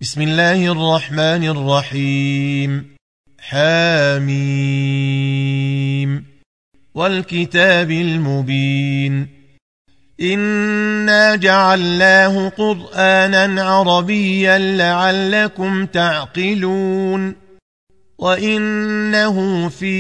بسم الله الرحمن الرحيم. حاميم والكتاب المبين. إنا جعلناه قرآنا عربيا لعلكم تعقلون وإنه في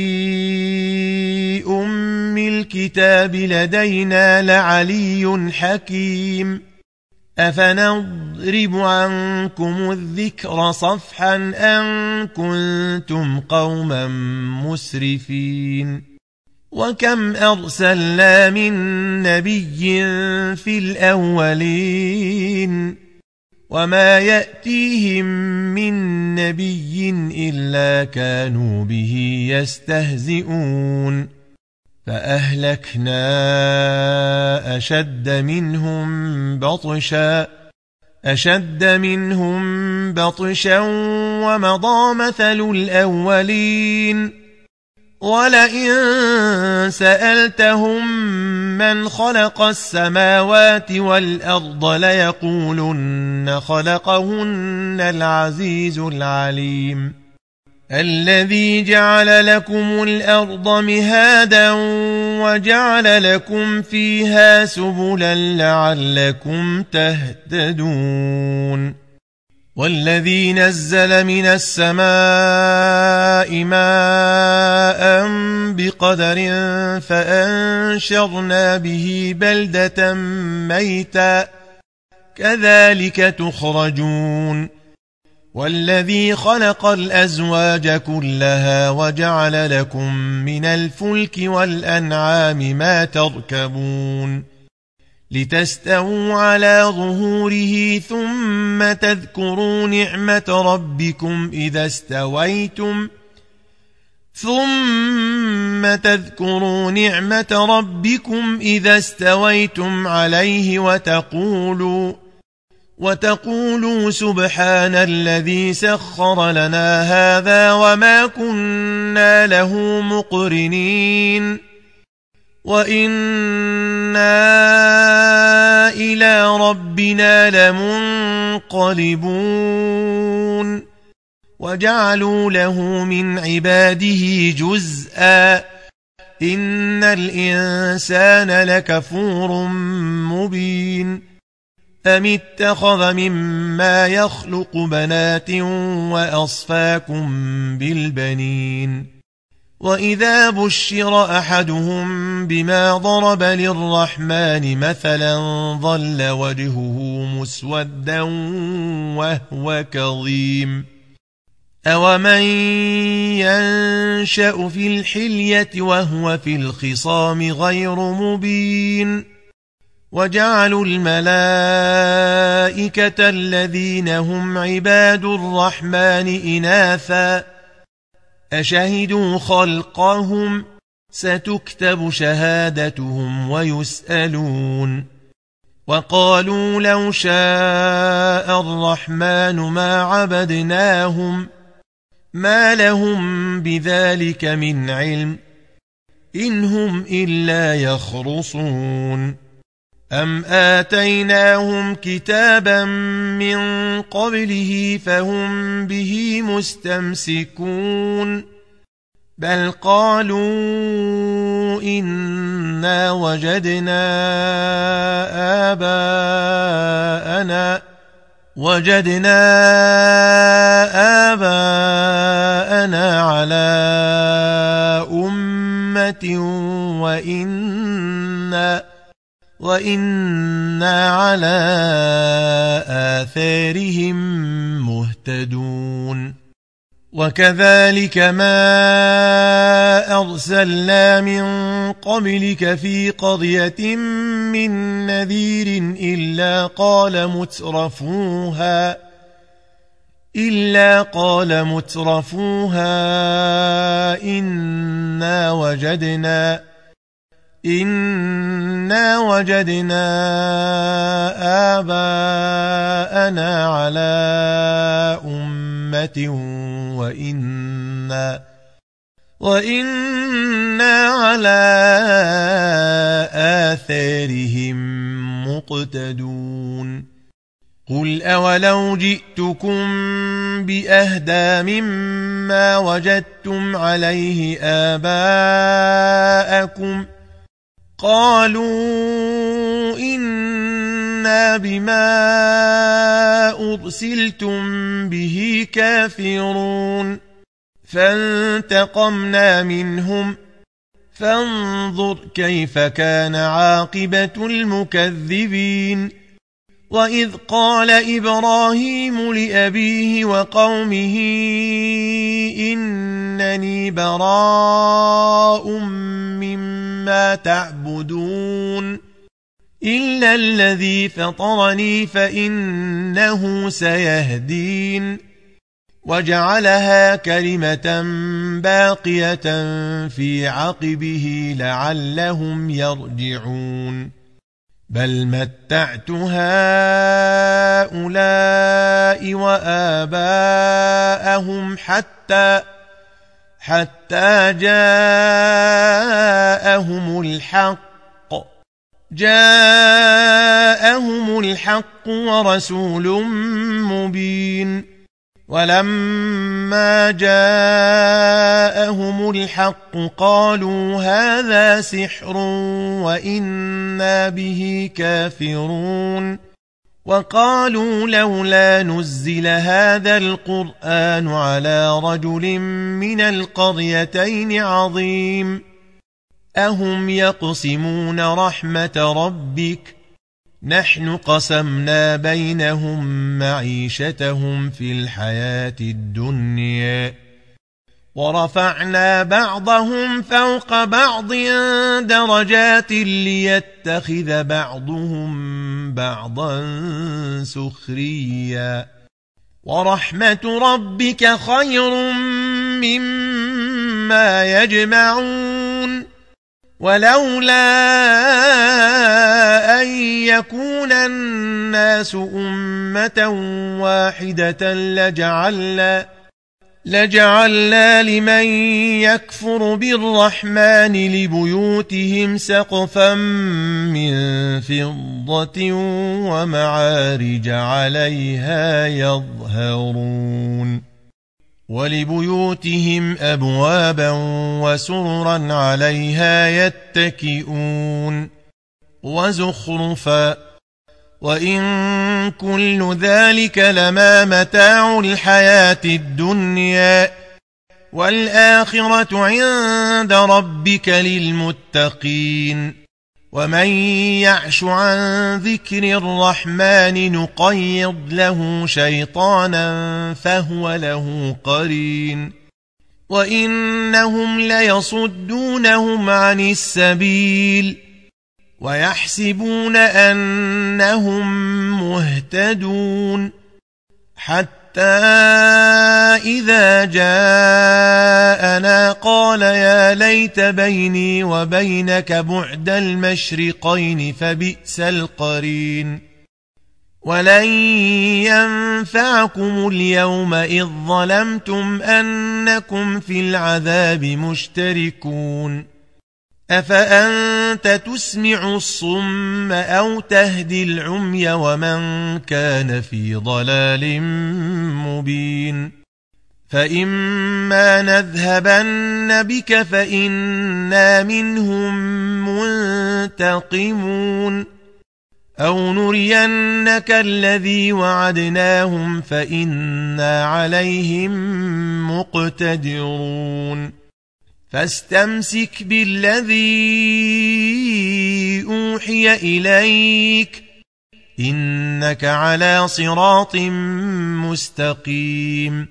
أم الكتاب لدينا لعلي حكيم. أفنضرب عنكم الذكر صفحا أن كنتم قوما مسرفين. وكم أرسلنا من نبي في الأولين وما يأتيهم من نبي إلا كانوا به يستهزئون فأهلكنا أشد منهم بطشا ومضى مثل الأولين. ولئن سألتهم من خلق السماوات والأرض ليقولن خلقهن العزيز العليم الذي جعل لكم الأرض مهادا وجعل لكم فيها سبلا لعلكم تهتدون. والذي نزل من السماء ماء بقدر فأنشرنا به بلدة ميتا كذلك تخرجون. والذي خلق الأزواج كلها وجعل لكم من الفلك والأنعام ما تركبون لتستووا على ظهوره ثم تذكروا نعمة ربكم إذا استويتم عليه وتقولوا سبحان الذي سخر لنا هذا وما كنا له مقرنين وإنا إلى ربنا لمنقلبون. وجعلوا له من عباده جزءا إن الإنسان لكفور مبين. أم اتخذ مما يخلق بنات وأصفاكم بالبنين. وإذا بشر أحدهم بما ضرب للرحمن مثلا ظل وجهه مسودا وهو كظيم. أومن ينشأ في الحلية وهو في الخصام غير مبين. وجعلوا الملائكة الذين هم عباد الرحمن إناثا أشهدوا خلقهم ستكتب شهادتهم ويسألون. وقالوا لو شاء الرحمن ما عبدناهم ما لهم بذلك من علم إن هم إلا يخرصون. أم آتيناهم كتابا من قبله فهم به مستمسكون بل قالوا إنا وجدنا آباءنا على أمة وإنا على آثارهم مهتدون. وكذلك ما أرسلنا من قبلك في قرية من نذير إلا قال مترفوها إنا وجدنا آباءنا على أمة وإنا على آثارهم مقتدون. قل أولو جئتكم بأهدى مما وجدتم عليه آباءكم قالوا إنا بما أرسلتم به كافرون فانتقمنا منهم فانظر كيف كان عاقبة المكذبين وإذ قال إبراهيم لأبيه وقومه إنني براء مما تعبدون إلا الذي فطرني فإنه سيهدين وجعلها كلمة باقية في عقبه لعلهم يرجعون بل متعت هؤلاء وآباءهم حتى جاءهم الحق ورسول مبين ولما جاءهم الحق قالوا هذا سحر وإنا به كافرون وقالوا لولا نزل هذا القرآن على رجل من القريتين عظيم أهم يقسمون رحمة ربك نحن قسمنا بينهم معيشتهم في الحياة الدنيا ورفعنا بعضهم فوق بعض درجات ليتخذ بعضهم بعضا سخريا ورحمة ربك خير مما يجمعون ولولا أن يكون الناس أمة واحدة لجعلنا لمن يكفر بالرحمن لبيوتهم سقفا من فضة ومعارج عليها يظهرون ولبيوتهم أبوابا وسررا عليها يتكئون وزخرفا وإن كل ذلك لما متاع الحياة الدنيا والآخرة عند ربك للمتقين ومن يعش عن ذكر الرحمن نقيض له شيطانا فهو له قرين وإنهم ليصدونهم عن السبيل ويحسبون أنهم مهتدون حتى إذا جاءنا قال يا ليت بيني وبينك بعد المشرقين فبئس القرين ولن ينفعكم اليوم إذ ظلمتم أنكم في العذاب مشتركون أفأنت تسمع الصم أو تهدي العمي ومن كان في ضلال مبين فإما نذهبن بك فإنا منهم منتقمون أو نرينك الذي وعدناهم فإنا عليهم مقتدرون فاستمسك بالذي أوحي إليك إنك على صراط مستقيم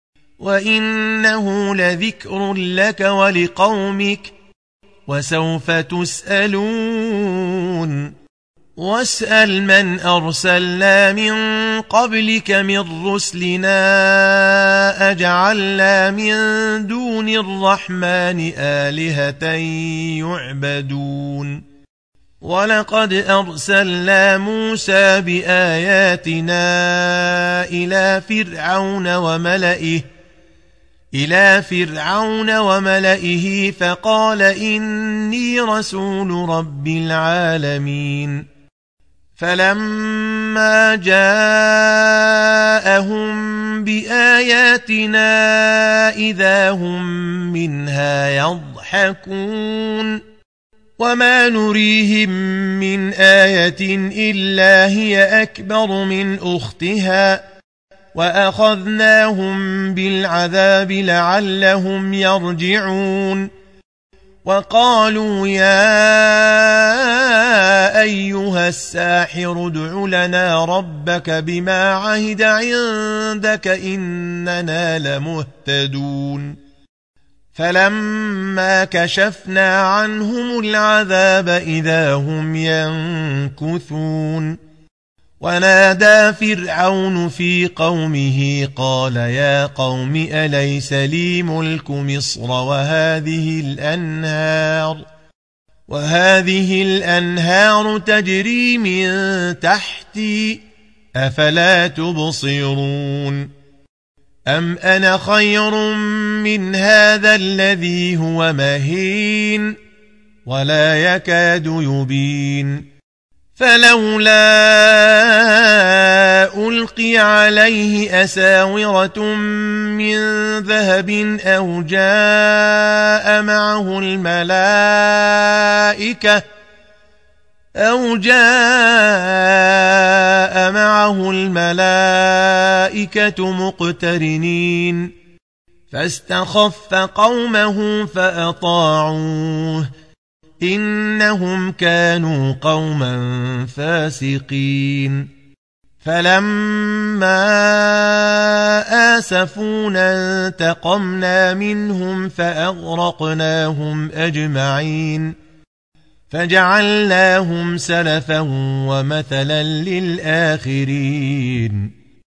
وإنه لذكر لك ولقومك وسوف تسألون واسأل من أرسلنا من قبلك من رسلنا أجعلنا من دون الرحمن آلهة يعبدون ولقد أرسلنا موسى بآياتنا إلى فرعون وملئه فقال إني رسول رب العالمين فلما جاءهم بآياتنا إذا هم منها يضحكون وما نريهم من آية إلا هي أكبر من أختها وأخذناهم بالعذاب لعلهم يرجعون وقالوا يا أيها الساحر ادع لنا ربك بما عهد عندك إننا لمهتدون فلما كشفنا عنهم العذاب إذا هم ينكثون ونادى فرعون في قومه قال يا قوم أليس لي ملك مصر وهذه الأنهار تجري من تحتي أفلا تبصرون أم أنا خير من هذا الذي هو مهين ولا يكاد يبين فلولا ألقي عليه أساورة من ذهب أو جاء معه الملائكة مقترنين فاستخف قومه فأطاعوه إنهم كانوا قوما فاسقين فلما آسفونا انتقمنا منهم فأغرقناهم أجمعين فجعلناهم سلفا ومثلا للآخرين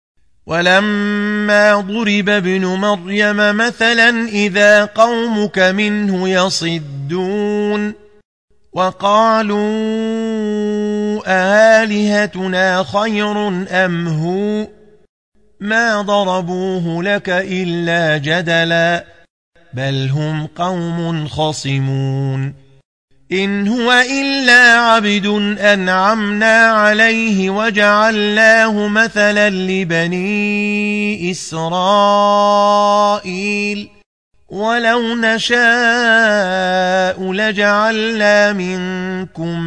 ولما ضرب ابن مريم مثلا إذا قومك منه يصدون وقالوا آلهتنا خير أم هو ما ضربوه لك إلا جدلا بل هم قوم خصمون إن هو إلا عبد أنعمنا عليه وجعلناه مثلا لبني إسرائيل ولو نشاء لجعلنا منكم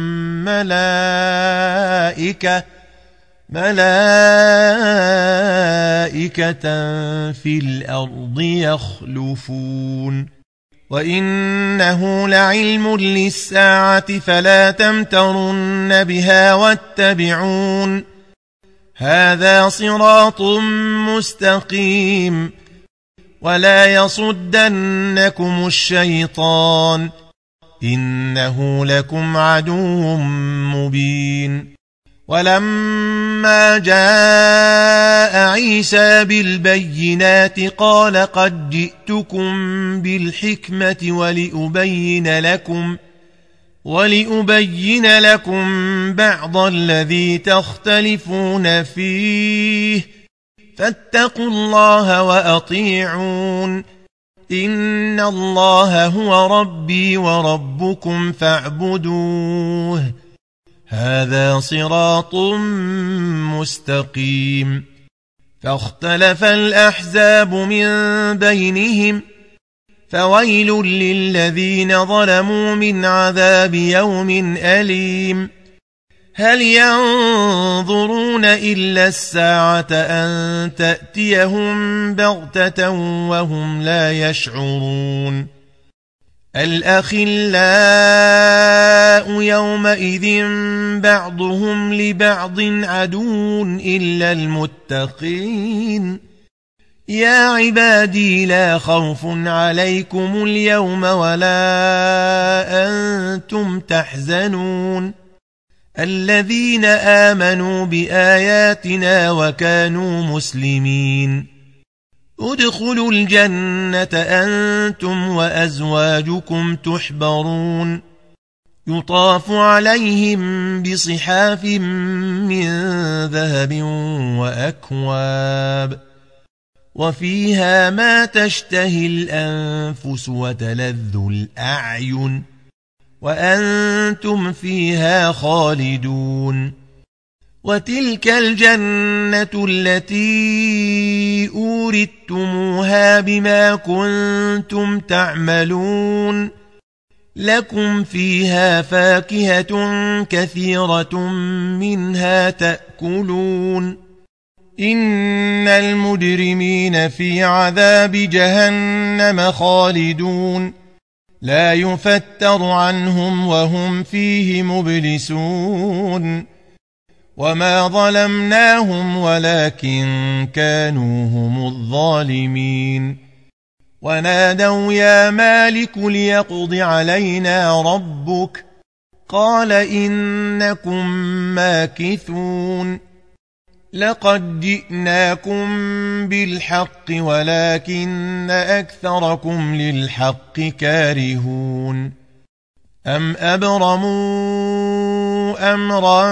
ملائكة في الأرض يخلفون وإنه لعلم للساعة فلا تمترن بها واتبعون هذا صراط مستقيم ولا يصدنكم الشيطان إنه لكم عدو مبين ولما جاء عيسى بالبينات قال قد جئتكم بالحكمة ولأبين لكم بعض الذي تختلفون فيه فاتقوا الله وأطيعون إن الله هو ربي وربكم فاعبدوه هذا صراط مستقيم فاختلف الأحزاب من بينهم فويل للذين ظلموا من عذاب يوم أليم هل ينظرون إلا الساعة أن تأتيهم بغتة وهم لا يشعرون الأخلاء يومئذ بعضهم لبعض عدو إلا المتقين يا عبادي لا خوف عليكم اليوم ولا أنتم تحزنون الذين آمنوا بآياتنا وكانوا مسلمين ادخلوا الجنة أنتم وأزواجكم تحبرون يطاف عليهم بصحاف من ذهب وأكواب وفيها ما تشتهي الأنفس وتلذ الأعين وأنتم فيها خالدون وتلك الجنة التي أورثتموها بما كنتم تعملون لكم فيها فاكهة كثيرة منها تأكلون إن المجرمين في عذاب جهنم خالدون لا يفتر عنهم وهم فيه مبلسون وما ظلمناهم ولكن كانوا هم الظالمين ونادوا يا مالك ليقض علينا ربك قال إنكم ماكثون لقد جئناكم بالحق ولكن أكثركم للحق كارهون أم أبرموا أمرا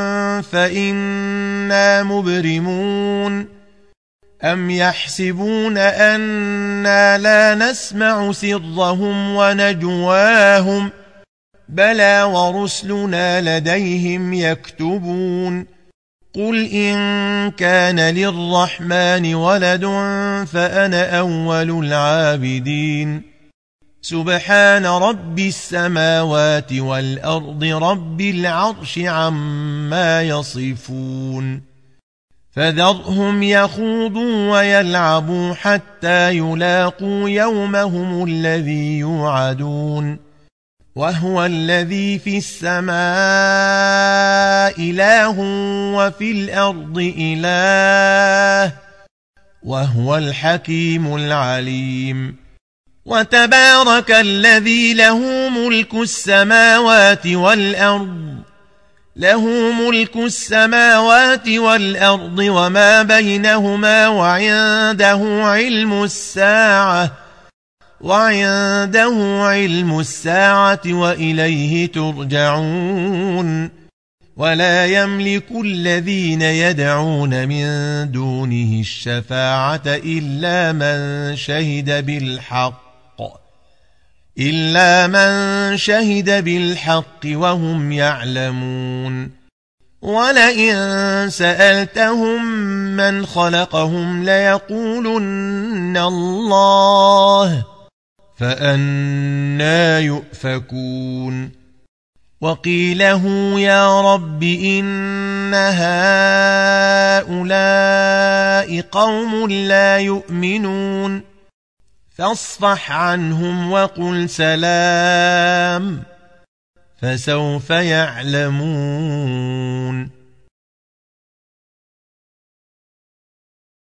فإنا مبرمون أم يحسبون أنا لا نسمع سرهم ونجواهم بلى ورسلنا لديهم يكتبون قل إن كان للرحمن ولد فأنا أول العابدين سبحان رب السماوات والأرض رب العرش عما يصفون فذرهم يخوضوا ويلعبوا حتى يلاقوا يومهم الذي يوعدون وهو الذي في السماء إله وفي الأرض إله وهو الحكيم العليم وتبارك الذي له ملك السماوات والأرض وما بينهما وعنده علم الساعة وإليه ترجعون ولا يملك الذين يدعون من دونه الشفاعة إلا من شهد بالحق وهم يعلمون ولئن سألتهم من خلقهم ليقولن الله فأنى يؤفكون وقيله يا رب إن هؤلاء قوم لا يؤمنون فاصفح عنهم وقل سلام فسوف يعلمون